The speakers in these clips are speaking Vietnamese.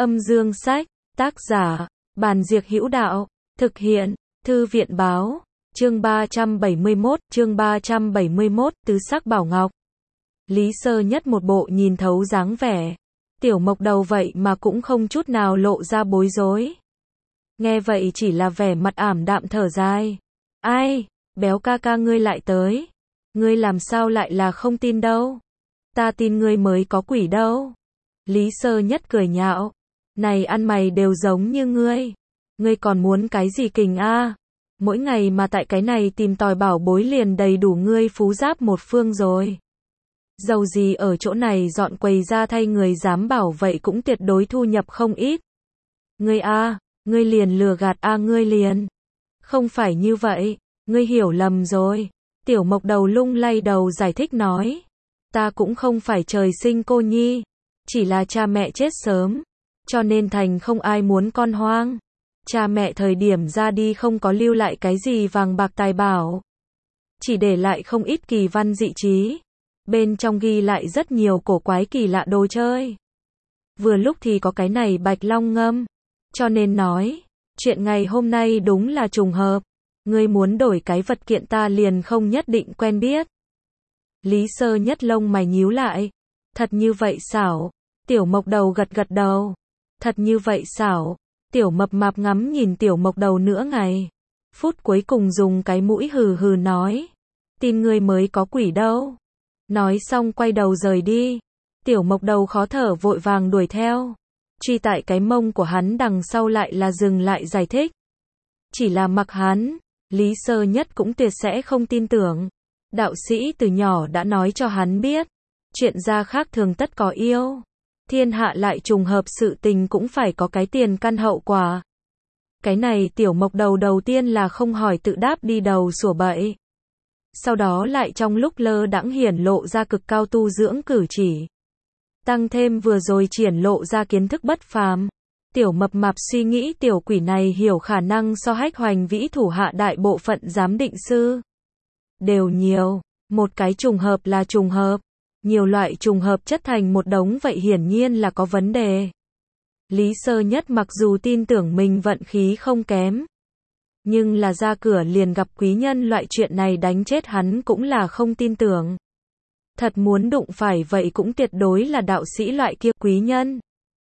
Âm dương sách, tác giả, Bàn Diệc Hữu Đạo, thực hiện, Thư viện báo, chương 371, tứ sắc bảo ngọc. Lý Sơ Nhất một bộ nhìn thấu dáng vẻ, Tiểu Mộc Đầu vậy mà cũng không chút nào lộ ra bối rối. Nghe vậy chỉ là vẻ mặt ảm đạm thở dài. Ai, béo ca ca ngươi lại tới. Ngươi làm sao lại là không tin đâu. Ta tin ngươi mới có quỷ đâu. Lý Sơ Nhất cười nhạo. Này ăn mày đều giống như ngươi. Ngươi còn muốn cái gì kình a? Mỗi ngày mà tại cái này tìm tòi bảo bối liền đầy đủ ngươi phú giáp một phương rồi. Dầu gì ở chỗ này dọn quầy ra thay người dám bảo vậy cũng tuyệt đối thu nhập không ít. Ngươi a, ngươi liền lừa gạt a, ngươi liền. Không phải như vậy, ngươi hiểu lầm rồi. Tiểu Mộc Đầu lung lay đầu giải thích nói. Ta cũng không phải trời sinh cô nhi, chỉ là cha mẹ chết sớm, cho nên thành không ai muốn con hoang. Cha mẹ thời điểm ra đi không có lưu lại cái gì vàng bạc tài bảo, chỉ để lại không ít kỳ văn dị trí, bên trong ghi lại rất nhiều cổ quái kỳ lạ đồ chơi. Vừa lúc thì có cái này Bạch Long ngâm, cho nên nói, chuyện ngày hôm nay đúng là trùng hợp. Ngươi muốn đổi cái vật kiện ta liền không nhất định quen biết. Lý Sơ Nhất lông mày nhíu lại. Thật như vậy xảo. Tiểu Mộc Đầu gật gật đầu. Thật như vậy xảo. Tiểu Mập Mạp ngắm nhìn Tiểu Mộc Đầu nửa ngày. Phút cuối cùng dùng cái mũi hừ hừ nói. Tin ngươi mới có quỷ đâu. Nói xong quay đầu rời đi. Tiểu Mộc Đầu khó thở vội vàng đuổi theo. Truy tại cái mông của hắn đằng sau lại là dừng lại giải thích. Chỉ là mặc hắn, Lý Sơ Nhất cũng tuyệt sẽ không tin tưởng. Đạo sĩ từ nhỏ đã nói cho hắn biết, chuyện gia khác thường tất có yêu. Thiên hạ lại trùng hợp sự tình cũng phải có cái tiền căn hậu quả. Cái này Tiểu Mộc Đầu đầu tiên là không hỏi tự đáp đi đầu sủa bậy. Sau đó lại trong lúc lơ đãng hiển lộ ra cực cao tu dưỡng cử chỉ. Tăng thêm vừa rồi triển lộ ra kiến thức bất phàm. Tiểu Mập Mạp suy nghĩ tiểu quỷ này hiểu khả năng so Hách Hoành Vĩ thủ hạ đại bộ phận giám định sư đều nhiều. Một cái trùng hợp là trùng hợp, nhiều loại trùng hợp chất thành một đống vậy hiển nhiên là có vấn đề. Lý Sơ Nhất mặc dù tin tưởng mình vận khí không kém, nhưng là ra cửa liền gặp quý nhân loại chuyện này đánh chết hắn cũng là không tin tưởng. Thật muốn đụng phải vậy cũng tuyệt đối là đạo sĩ loại kia quý nhân.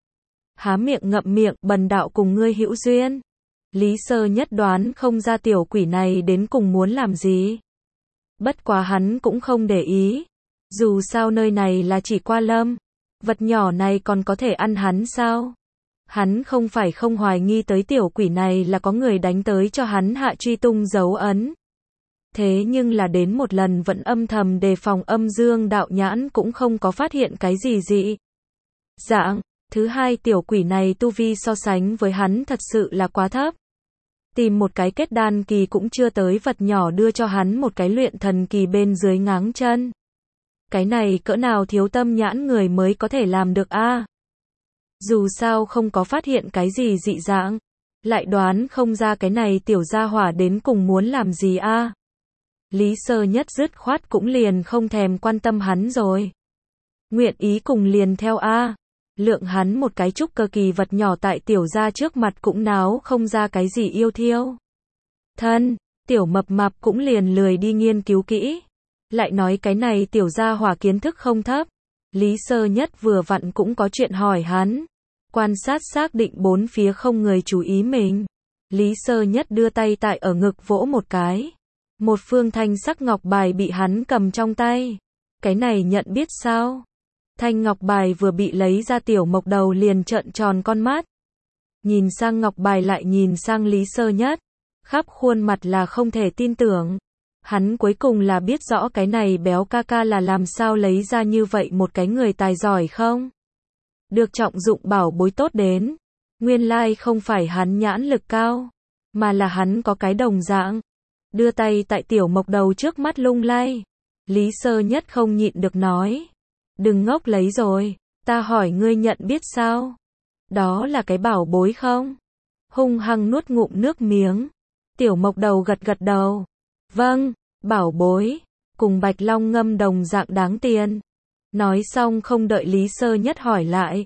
Há miệng ngậm miệng, bần đạo cùng ngươi hữu duyên. Lý Sơ Nhất đoán không ra tiểu quỷ này đến cùng muốn làm gì. Bất quá hắn cũng không để ý. Dù sao nơi này là chỉ qua lâm. Vật nhỏ này còn có thể ăn hắn sao? Hắn không phải không hoài nghi tới tiểu quỷ này là có người đánh tới cho hắn hạ truy tung dấu ấn. Thế nhưng là đến một lần vẫn âm thầm đề phòng âm dương đạo nhãn cũng không có phát hiện cái gì dị dạng. Thứ hai tiểu quỷ này tu vi so sánh với hắn thật sự là quá thấp. Tìm một cái kết đan kỳ cũng chưa tới vật nhỏ đưa cho hắn một cái luyện thần kỳ bên dưới ngáng chân. Cái này cỡ nào thiếu tâm nhãn người mới có thể làm được a? Dù sao không có phát hiện cái gì dị dạng, lại đoán không ra cái này tiểu gia hỏa đến cùng muốn làm gì a. Lý Sơ Nhất dứt khoát cũng liền không thèm quan tâm hắn rồi. Nguyện ý cùng liền theo a. Lượng hắn một cái trúc cơ kỳ vật nhỏ tại tiểu gia trước mặt cũng náo không ra cái gì yêu thiêu. Thân, Tiểu Mập Mạp cũng liền lười đi nghiên cứu kỹ. Lại nói cái này tiểu gia hỏa kiến thức không thấp. Lý Sơ Nhất vừa vặn cũng có chuyện hỏi hắn. Quan sát xác định bốn phía không người chú ý mình. Lý Sơ Nhất đưa tay tại ở ngực vỗ một cái. Một phương thanh sắc ngọc bài bị hắn cầm trong tay. Cái này nhận biết sao? Thanh ngọc bài vừa bị lấy ra Tiểu Mộc Đầu liền trợn tròn con mắt. Nhìn sang ngọc bài lại nhìn sang Lý Sơ Nhất. Khắp khuôn mặt là không thể tin tưởng. Hắn cuối cùng là biết rõ cái này béo ca ca là làm sao lấy ra như vậy một cái người tài giỏi không? Được trọng dụng bảo bối tốt đến. Nguyên lai không phải hắn nhãn lực cao, mà là hắn có cái đồng dạng. Đưa tay tại Tiểu Mộc Đầu trước mắt lung lay. Lý Sơ Nhất không nhịn được nói. Đừng ngốc lấy rồi, ta hỏi ngươi nhận biết sao? Đó là cái bảo bối không? Hung hăng nuốt ngụm nước miếng. Tiểu Mộc Đầu gật gật đầu. Vâng, bảo bối, cùng Bạch Long ngâm đồng dạng đáng tiền. Nói xong không đợi Lý Sơ Nhất hỏi lại.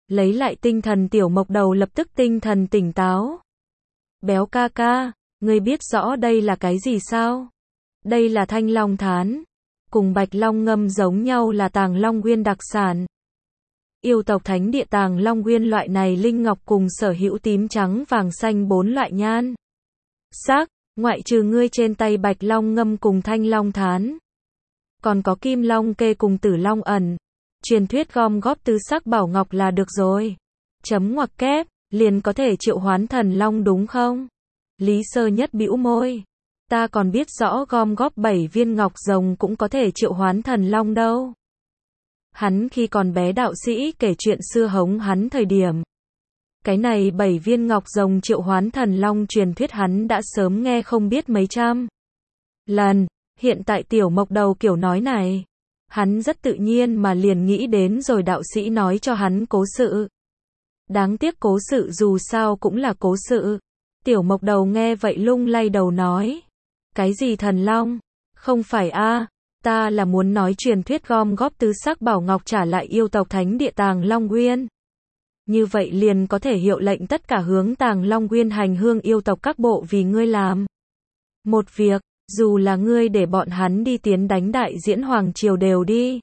Lấy lại tinh thần Tiểu Mộc Đầu lập tức tinh thần tỉnh táo. Béo ca ca, ngươi biết rõ đây là cái gì sao? Đây là Thanh Long Thán. Cùng Bạch Long Ngâm giống nhau là Tàng Long Nguyên đặc sản. Yêu tộc thánh địa Tàng Long Nguyên loại này linh ngọc cùng sở hữu tím trắng vàng xanh 4 loại nhan sắc, ngoại trừ ngươi trên tay Bạch Long Ngâm cùng Thanh Long Thán. Còn có Kim Long Kê cùng Tử Long Ẩn. Truyền thuyết gom góp tứ sắc bảo ngọc là được rồi. Chấm ngoặc kép, liền có thể triệu hoán thần long đúng không? Lý Sơ Nhất bĩu môi. Ta còn biết rõ gom góp 7 viên ngọc rồng cũng có thể triệu hoán thần long đâu. Hắn khi còn bé đạo sĩ kể chuyện xưa hống hắn thời điểm. Cái này 7 viên ngọc rồng triệu hoán thần long truyền thuyết hắn đã sớm nghe không biết mấy trăm lần. Hiện tại Tiểu Mộc Đầu kiểu nói này, hắn rất tự nhiên mà liền nghĩ đến rồi đạo sĩ nói cho hắn cố sự. Đáng tiếc cố sự dù sao cũng là cố sự. Tiểu Mộc Đầu nghe vậy lung lay đầu nói. Cái gì thần long? Không phải a, ta là muốn nói truyền thuyết gom góp tứ sắc bảo ngọc trả lại yêu tộc thánh địa Tàng Long Nguyên. Như vậy liền có thể hiệu lệnh tất cả hướng Tàng Long Nguyên hành hương yêu tộc các bộ vì ngươi làm một việc, dù là ngươi để bọn hắn đi tiến đánh đại diễn hoàng triều đều đi.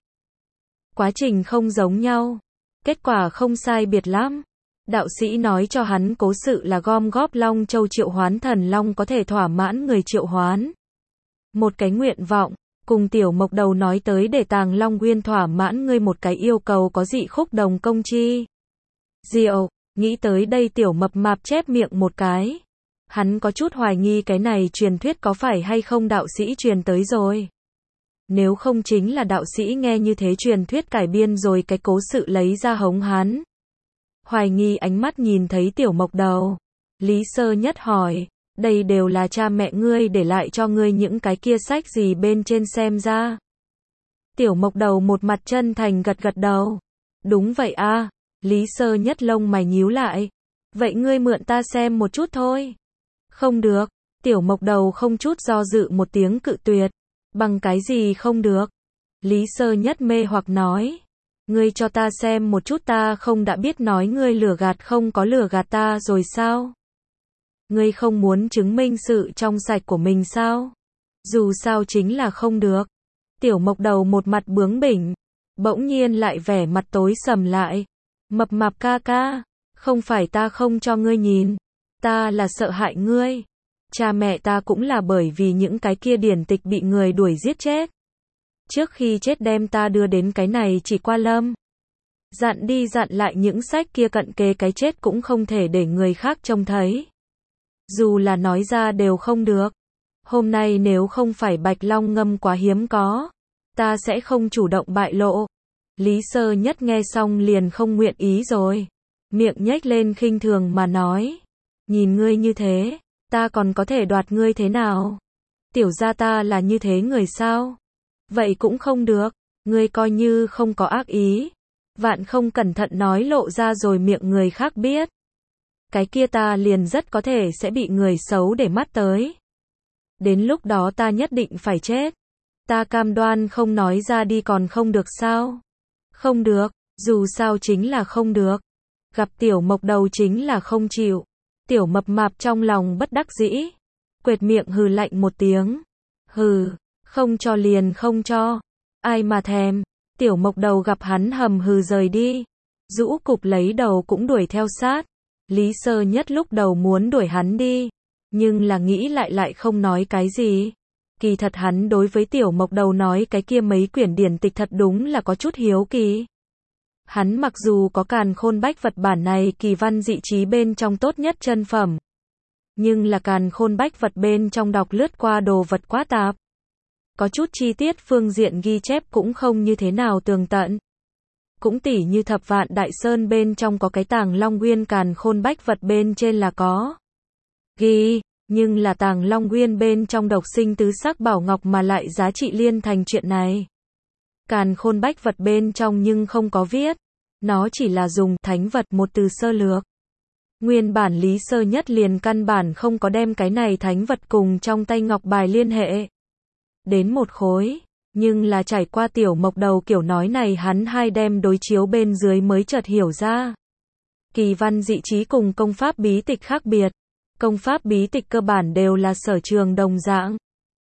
Quá trình không giống nhau, kết quả không sai biệt lắm. Đạo sĩ nói cho hắn cố sự là gom góp Long Châu triệu hoán thần long có thể thỏa mãn người triệu hoán một cái nguyện vọng, cùng Tiểu Mộc Đầu nói tới để Tàng Long Nguyên thỏa mãn ngươi một cái yêu cầu có dị khúc đồng công chi diệu. Nghĩ tới đây Tiểu Mập Mạp chép miệng một cái. Hắn có chút hoài nghi cái này truyền thuyết có phải hay không đạo sĩ truyền tới rồi. Nếu không chính là đạo sĩ nghe như thế truyền thuyết cải biên rồi cái cố sự lấy ra hống hắn. Hoài nghi ánh mắt nhìn thấy Tiểu Mộc Đầu. Lý Sơ Nhất hỏi, đây đều là cha mẹ ngươi để lại cho ngươi những cái kia sách gì bên trên xem ra. Tiểu Mộc Đầu một mặt chân thành gật gật đầu. Đúng vậy a. Lý Sơ Nhất lông mày nhíu lại. Vậy ngươi mượn ta xem một chút thôi. Không được. Tiểu Mộc Đầu không chút do dự một tiếng cự tuyệt. Bằng cái gì không được? Lý Sơ Nhất mê hoặc nói. Ngươi cho ta xem một chút, ta không đã biết nói ngươi lừa gạt không có lừa gạt ta rồi sao? Ngươi không muốn chứng minh sự trong sạch của mình sao? Dù sao chính là không được. Tiểu Mộc Đầu một mặt bướng bỉnh, bỗng nhiên lại vẻ mặt tối sầm lại. Mập Mạp ca ca, không phải ta không cho ngươi nhìn, ta là sợ hại ngươi. Cha mẹ ta cũng là bởi vì những cái kia điển tịch bị người đuổi giết chết. Trước khi chết đem ta đưa đến cái này chỉ qua lâm. Dặn đi dặn lại những sách kia cận kề cái chết cũng không thể để người khác trông thấy. Dù là nói ra đều không được. Hôm nay nếu không phải Bạch Long Ngâm quá hiếm có, ta sẽ không chủ động bại lộ. Lý Sơ Nhất nghe xong liền không nguyện ý rồi. Miệng nhếch lên khinh thường mà nói. Nhìn ngươi như thế, ta còn có thể đoạt ngươi thế nào? Tiểu gia ta là như thế người sao? Vậy cũng không được, ngươi coi như không có ác ý. Vạn không cẩn thận nói lộ ra rồi miệng người khác biết. Cái kia ta liền rất có thể sẽ bị người xấu để mắt tới. Đến lúc đó ta nhất định phải chết. Ta cam đoan không nói ra đi còn không được sao? Không được, dù sao chính là không được. Gặp Tiểu Mộc Đầu chính là không chịu. Tiểu Mập Mạp trong lòng bất đắc dĩ. Quệt miệng hừ lạnh một tiếng. Hừ, không cho liền không cho. Ai mà thèm. Tiểu Mộc Đầu gặp hắn hầm hừ rời đi. Rũ cục lấy đầu cũng đuổi theo sát. Lý Sơ Nhất lúc đầu muốn đuổi hắn đi. Nhưng là nghĩ lại không nói cái gì. Kỳ thật hắn đối với Tiểu Mộc Đầu nói cái kia mấy quyển điển tịch thật đúng là có chút hiếu kỳ. Hắn mặc dù có Càn Khôn Bách Vật bản này kỳ văn dị trí bên trong tốt nhất chân phẩm. Nhưng là Càn Khôn Bách Vật bên trong đọc lướt qua đồ vật quá tạp. Có chút chi tiết phương diện ghi chép cũng không như thế nào tường tận. Cũng tỉ như Thập Vạn Đại Sơn bên trong có cái Tàng Long Nguyên Càn Khôn Bách Vật bên trên là có ghi, nhưng là Tàng Long Nguyên bên trong độc sinh tứ sắc bảo ngọc mà lại giá trị liên thành chuyện này. Càn Khôn Bách Vật bên trong nhưng không có viết, nó chỉ là dùng thánh vật một từ sơ lược. Nguyên bản Lý Sơ Nhất liền căn bản không có đem cái này thánh vật cùng trong tay ngọc bài liên hệ đến một khối, nhưng là trải qua Tiểu Mộc Đầu kiểu nói này hắn hai đem đối chiếu bên dưới mới chợt hiểu ra. Kỳ văn dị trí cùng công pháp bí tịch khác biệt. Công pháp bí tịch cơ bản đều là sở trường đồng dạng.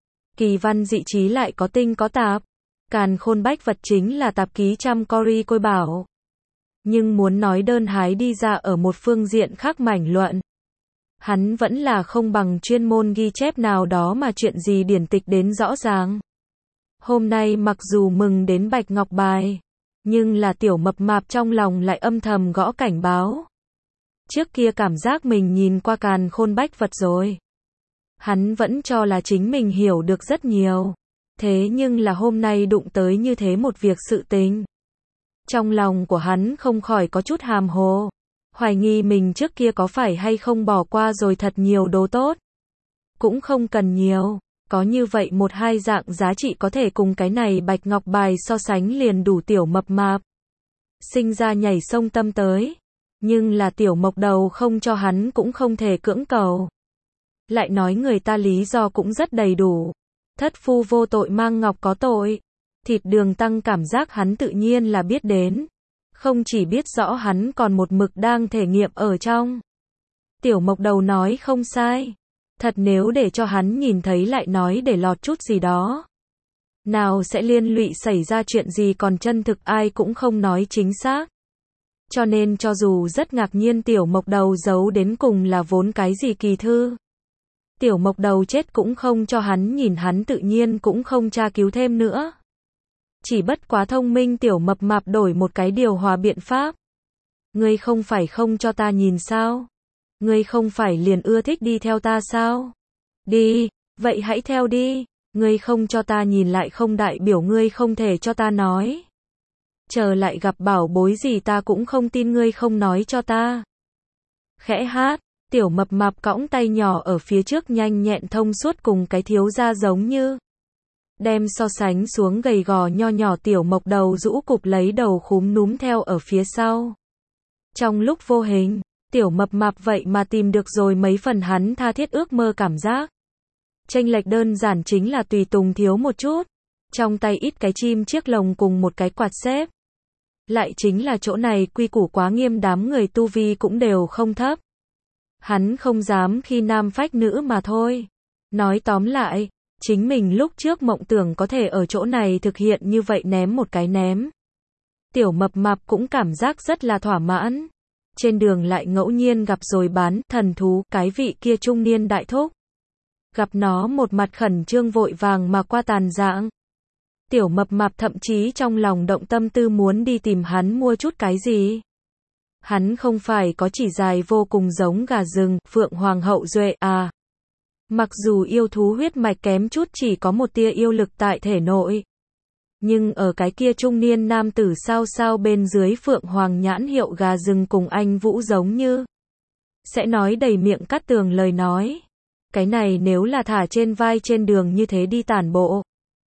Kỳ văn dị trí lại có tinh có tạp. Càn khôn bách vật chính là tạp ký trăm cori côi bảo. Nhưng muốn nói đơn hái đi ra ở một phương diện khác mảnh luận. Hắn vẫn là không bằng chuyên môn ghi chép nào đó mà chuyện gì điển tịch đến rõ ràng. Hôm nay mặc dù mừng đến bạch ngọc bài, nhưng là tiểu mập mạp trong lòng lại âm thầm gõ cảnh báo. Trước kia cảm giác mình nhìn qua càn khôn bách vật rồi. Hắn vẫn cho là chính mình hiểu được rất nhiều. Thế nhưng là hôm nay đụng tới như thế một việc sự tình. Trong lòng của hắn không khỏi có chút hàm hồ. Hoài nghi mình trước kia có phải hay không bỏ qua rồi thật nhiều đồ tốt. Cũng không cần nhiều. Có như vậy một hai dạng giá trị có thể cùng cái này bạch ngọc bài so sánh liền đủ tiểu mập mạp. Sinh ra nhảy sông tâm tới. Nhưng là tiểu mộc đầu không cho hắn cũng không thể cưỡng cầu. Lại nói người ta lý do cũng rất đầy đủ. Thất phu vô tội mang ngọc có tội. Thịt đường tăng cảm giác hắn tự nhiên là biết đến. Không chỉ biết rõ hắn còn một mực đang thể nghiệm ở trong. Tiểu mộc đầu nói không sai. Thật nếu để cho hắn nhìn thấy lại nói để lọt chút gì đó. Nào sẽ liên lụy xảy ra chuyện gì còn chân thực ai cũng không nói chính xác. Cho nên cho dù rất ngạc nhiên tiểu mộc đầu giấu đến cùng là vốn cái gì kỳ thư. Tiểu mộc đầu chết cũng không cho hắn nhìn hắn tự nhiên cũng không tra cứu thêm nữa. Chỉ bất quá thông minh tiểu mập mạp đổi một cái điều hòa biện pháp. Ngươi không phải không cho ta nhìn sao? Ngươi không phải liền ưa thích đi theo ta sao? Đi, vậy hãy theo đi. Ngươi không cho ta nhìn lại không đại biểu ngươi không thể cho ta nói. Chờ lại gặp bảo bối gì ta cũng không tin ngươi không nói cho ta. Khẽ hát, tiểu mập mạp cõng tay nhỏ ở phía trước nhanh nhẹn thông suốt cùng cái thiếu gia giống như. Đem so sánh xuống gầy gò nho nhỏ tiểu mộc đầu rũ cục lấy đầu khúm núm theo ở phía sau. Trong lúc vô hình, tiểu mập mạp vậy mà tìm được rồi mấy phần hắn tha thiết ước mơ cảm giác. Chênh lệch đơn giản chính là tùy tùng thiếu một chút. Trong tay ít cái chim chiếc lồng cùng một cái quạt xếp. Lại chính là chỗ này quy củ quá nghiêm đám người tu vi cũng đều không thấp. Hắn không dám khi nam phách nữ mà thôi. Nói tóm lại, chính mình lúc trước mộng tưởng có thể ở chỗ này thực hiện như vậy ném một cái ném. Tiểu mập mạp cũng cảm giác rất là thỏa mãn. Trên đường lại ngẫu nhiên gặp rồi bán thần thú cái vị kia trung niên đại thúc. Gặp nó một mặt khẩn trương vội vàng mà qua tàn dạng. Tiểu mập mạp thậm chí trong lòng động tâm tư muốn đi tìm hắn mua chút cái gì. Hắn không phải có chỉ dài vô cùng giống gà rừng, phượng hoàng hậu duệ à. Mặc dù yêu thú huyết mạch kém chút chỉ có một tia yêu lực tại thể nội. Nhưng ở cái kia trung niên nam tử sao sao bên dưới phượng hoàng nhãn hiệu gà rừng cùng anh Vũ giống như. Sẽ nói đầy miệng cắt tường lời nói. Cái này nếu là thả trên vai trên đường như thế đi tản bộ.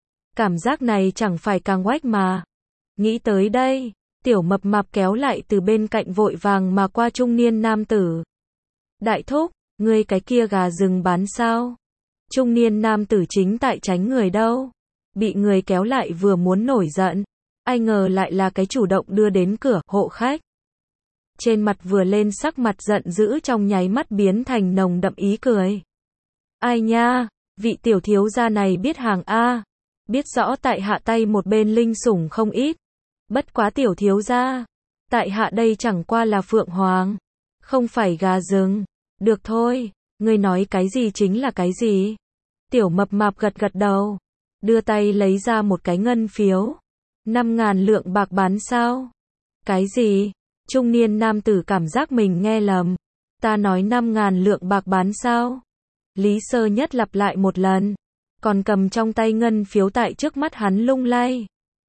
Cảm giác này chẳng phải càng oách mà. Nghĩ tới đây, tiểu mập mạp kéo lại từ bên cạnh vội vàng mà qua trung niên nam tử. Đại thúc, ngươi cái kia gà rừng bán sao? Trung niên nam tử chính tại tránh người đâu. Bị người kéo lại vừa muốn nổi giận. Ai ngờ lại là cái chủ động đưa đến cửa hộ khách. Trên mặt vừa lên sắc mặt giận dữ trong nháy mắt biến thành nồng đậm ý cười. Ai nha, vị tiểu thiếu gia này biết hàng A. Biết rõ tại hạ tay một bên linh sủng không ít. Bất quá tiểu thiếu gia. Tại hạ đây chẳng qua là phượng hoàng. Không phải gà rừng. Được thôi, ngươi nói cái gì chính là cái gì. Tiểu mập mạp gật gật đầu. Đưa tay lấy ra một cái ngân phiếu. 5.000 lượng bạc bán sao? Cái gì? Trung niên nam tử cảm giác mình nghe lầm. Ta nói 5.000 lượng bạc bán sao? Lý Sơ Nhất lặp lại một lần. Còn cầm trong tay ngân phiếu tại trước mắt hắn lung lay.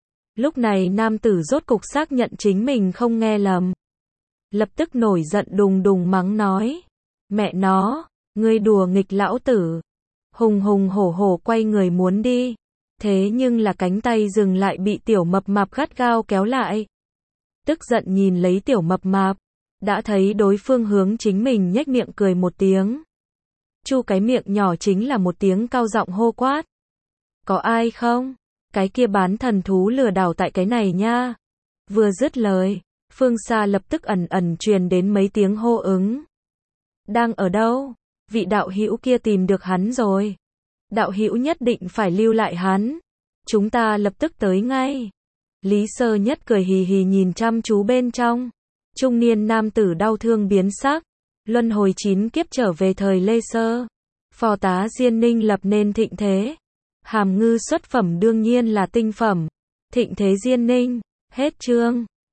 Lúc này nam tử rốt cục xác nhận chính mình không nghe lầm. Lập tức nổi giận đùng đùng mắng nói. Mẹ nó, ngươi đùa nghịch lão tử. Hùng hùng hổ hổ quay người muốn đi. Thế nhưng là cánh tay dừng lại bị tiểu mập mạp gắt gao kéo lại. Tức giận nhìn lấy tiểu mập mạp. Đã thấy đối phương hướng chính mình nhếch miệng cười một tiếng. Chu cái miệng nhỏ chính là một tiếng cao giọng hô quát. Có ai không? Cái kia bán thần thú lừa đảo tại cái này nha. Vừa dứt lời, Phương xa lập tức ẩn ẩn truyền đến mấy tiếng hô ứng. Đang ở đâu? Vị đạo hữu kia tìm được hắn rồi. Đạo hữu nhất định phải lưu lại hắn. Chúng ta lập tức tới ngay. Lý Sơ Nhất cười hì hì nhìn chăm chú bên trong. Trung niên nam tử đau thương biến sắc. Luân hồi 9 kiếp trở về thời Lê Sơ. Phò tá Diên Ninh lập nên thịnh thế. Hàm ngư xuất phẩm đương nhiên là tinh phẩm. Thịnh thế Diên Ninh. Hết chương.